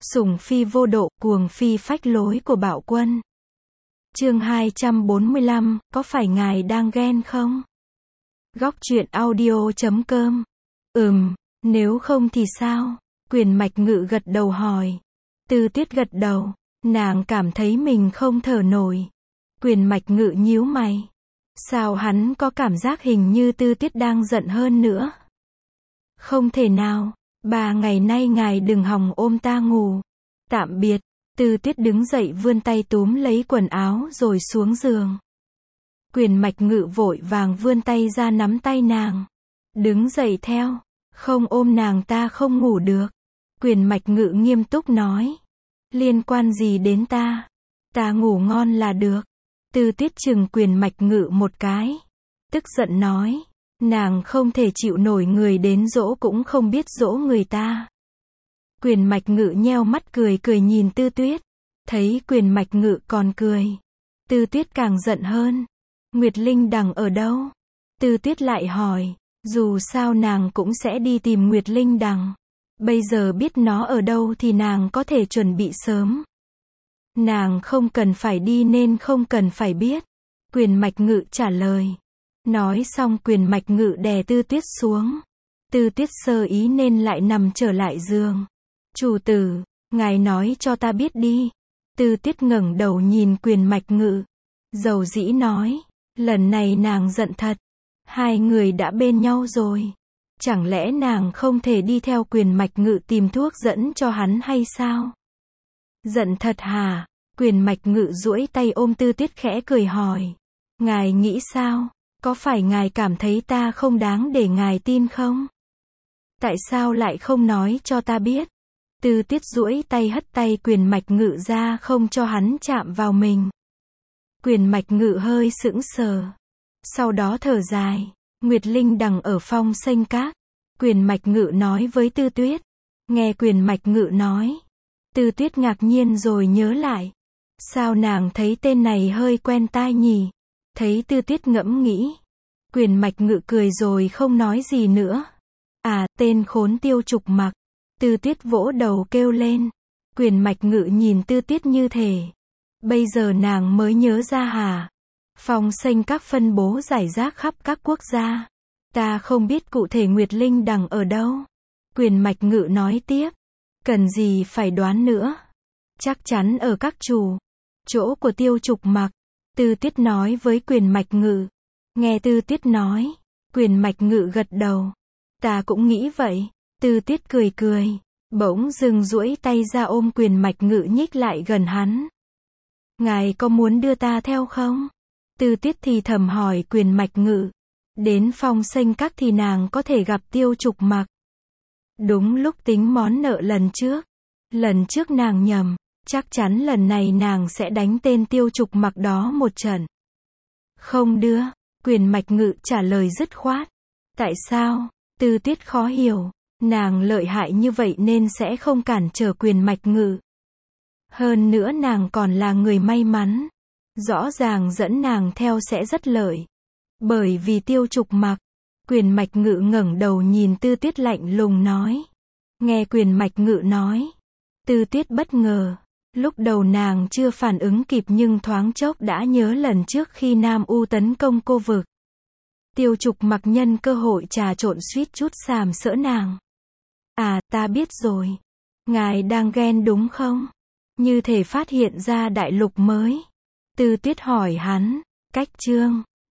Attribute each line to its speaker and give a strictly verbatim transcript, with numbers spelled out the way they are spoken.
Speaker 1: Sủng phi vô độ, cuồng phi phách lối của Bạo Quân. Chương hai trăm bốn mươi lăm, có phải ngài đang ghen không? Góc truyện audio chấm com. Ừm, nếu không thì sao? Quyền Mạch Ngự gật đầu hỏi. Tư Tuyết gật đầu, nàng cảm thấy mình không thở nổi. Quyền Mạch Ngự nhíu mày. Sao hắn có cảm giác hình như Tư Tuyết đang giận hơn nữa? Không thể nào, ba ngày nay ngài đừng hòng ôm ta ngủ. Tạm biệt. Tư Tuyết đứng dậy vươn tay túm lấy quần áo rồi xuống giường. Quyền Mạch Ngự vội vàng vươn tay ra nắm tay nàng. Đứng dậy theo. Không ôm nàng ta không ngủ được. Quyền Mạch Ngự nghiêm túc nói. Liên quan gì đến ta? Ta ngủ ngon là được. Tư Tuyết chừng Quyền Mạch Ngự một cái. Tức giận nói. Nàng không thể chịu nổi người đến dỗ cũng không biết dỗ người ta. Quyền Mạch Ngự nheo mắt cười cười nhìn Tư Tuyết. Thấy Quyền Mạch Ngự còn cười. Tư Tuyết càng giận hơn. Nguyệt Linh Đằng ở đâu? Tư Tuyết lại hỏi. Dù sao nàng cũng sẽ đi tìm Nguyệt Linh Đằng. Bây giờ biết nó ở đâu thì nàng có thể chuẩn bị sớm. Nàng không cần phải đi nên không cần phải biết. Quyền Mạch Ngự trả lời. Nói xong Quyền Mạch Ngự đè Tư Tuyết xuống. Tư Tuyết sơ ý nên lại nằm trở lại giường. Chủ tử, ngài nói cho ta biết đi. Tư Tuyết ngẩng đầu nhìn Quyền Mạch Ngự. Dầu dĩ nói. Lần này nàng giận thật. Hai người đã bên nhau rồi. Chẳng lẽ nàng không thể đi theo Quyền Mạch Ngự tìm thuốc dẫn cho hắn hay sao? Giận thật hả? Quyền Mạch Ngự duỗi tay ôm Tư Tuyết khẽ cười hỏi. Ngài nghĩ sao? Có phải ngài cảm thấy ta không đáng để ngài tin không? Tại sao lại không nói cho ta biết? Tư Tuyết duỗi tay hất tay Quyền Mạch Ngự ra không cho hắn chạm vào mình. Quyền Mạch Ngự hơi sững sờ. Sau đó thở dài. Nguyệt Linh Đằng ở Phong Xanh Các. Quyền Mạch Ngự nói với Tư Tuyết. Nghe Quyền Mạch Ngự nói. Tư Tuyết ngạc nhiên rồi nhớ lại. Sao nàng thấy tên này hơi quen tai nhỉ? Thấy Tư Tuyết ngẫm nghĩ. Quyền Mạch Ngự cười rồi không nói gì nữa. À, tên khốn Tiêu Trục Mặc. Tư Tuyết vỗ đầu kêu lên. Quyền Mạch Ngự nhìn Tư Tuyết như thể. Bây giờ nàng mới nhớ ra hả? Phong Xanh Các phân bố rải rác khắp các quốc gia. Ta không biết cụ thể Nguyệt Linh Đằng ở đâu. Quyền Mạch Ngự nói tiếp. Cần gì phải đoán nữa. Chắc chắn ở các chủ. Chỗ của Tiêu Trục Mặc. Tư Tuyết nói với Quyền Mạch Ngự. Nghe Tư Tuyết nói. Quyền Mạch Ngự gật đầu. Ta cũng nghĩ vậy. Tư Tuyết cười cười. Bỗng dưng duỗi tay ra ôm Quyền Mạch Ngự nhích lại gần hắn. Ngài có muốn đưa ta theo không? Tư Tuyết thì thầm hỏi Quyền Mạch Ngự. Đến Phong Xanh Các thì nàng có thể gặp Tiêu Trục Mặc. Đúng lúc tính món nợ lần trước. Lần trước nàng nhầm. Chắc chắn lần này nàng sẽ đánh tên Tiêu Trục Mặc đó một trận. Không đưa. Quyền Mạch Ngự trả lời dứt khoát. Tại sao? Tư Tuyết khó hiểu. Nàng lợi hại như vậy nên sẽ không cản trở Quyền Mạch Ngự. Hơn nữa nàng còn là người may mắn. Rõ ràng dẫn nàng theo sẽ rất lợi. Bởi vì Tiêu Trục Mặc. Quyền Mạch Ngự ngẩng đầu nhìn Tư Tuyết lạnh lùng nói. Nghe Quyền Mạch Ngự nói. Tư Tuyết bất ngờ. Lúc đầu nàng chưa phản ứng kịp nhưng thoáng chốc đã nhớ lần trước khi Nam U tấn công cô vực. Tiêu Trục Mặc nhân cơ hội trà trộn suýt chút sàm sỡ nàng. À, ta biết rồi. Ngài đang ghen đúng không? Như thể phát hiện ra đại lục mới. Tư Tuyết hỏi hắn. Cách chương.